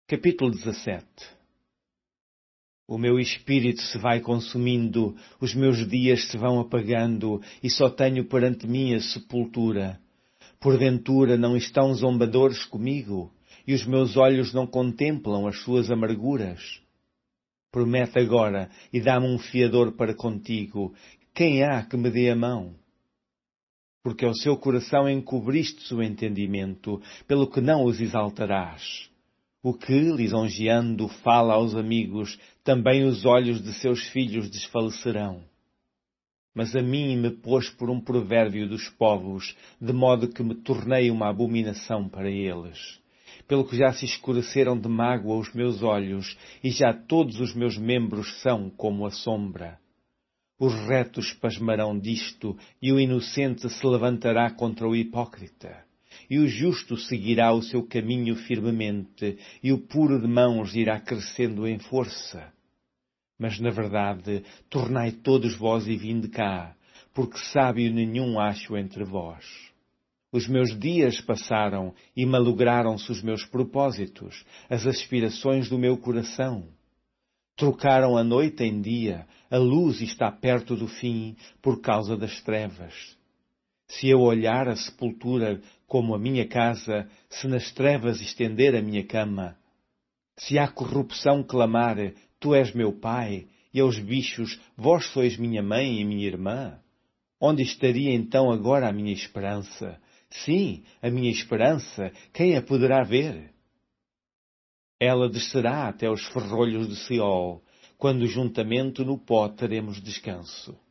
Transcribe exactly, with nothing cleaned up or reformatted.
Capítulo dezassete. O meu espírito se vai consumindo, os meus dias se vão apagando, e só tenho perante mim a sepultura. Porventura não estão zombadores comigo, e os meus olhos não contemplam as suas amarguras? Promete agora, e dá-me um fiador para contigo. Quem há que me dê a mão? Porque ao seu coração encobristes o entendimento, pelo que não os exaltarás. O que, lisonjeando, fala aos amigos, também os olhos de seus filhos desfalecerão. Mas a mim me pôs por um provérbio dos povos, de modo que me tornei uma abominação para eles. Pelo que já se escureceram de mágoa os meus olhos, e já todos os meus membros são como a sombra. Os retos pasmarão disto, e o inocente se levantará contra o hipócrita. E o justo seguirá o seu caminho firmemente, e o puro de mãos irá crescendo em força. Mas, na verdade, tornai todos vós e vinde cá, porque sábio nenhum acho entre vós. Os meus dias passaram, e malograram-se os meus propósitos, as aspirações do meu coração. Trocaram a noite em dia, a luz está perto do fim, por causa das trevas. Se eu olhar a sepultura como a minha casa, se nas trevas estender a minha cama, se a corrupção clamar, tu és meu pai, e aos bichos, vós sois minha mãe e minha irmã, onde estaria então agora a minha esperança? Sim, a minha esperança, quem a poderá ver? Ela descerá até os ferrolhos de Seol, quando juntamente no pó teremos descanso.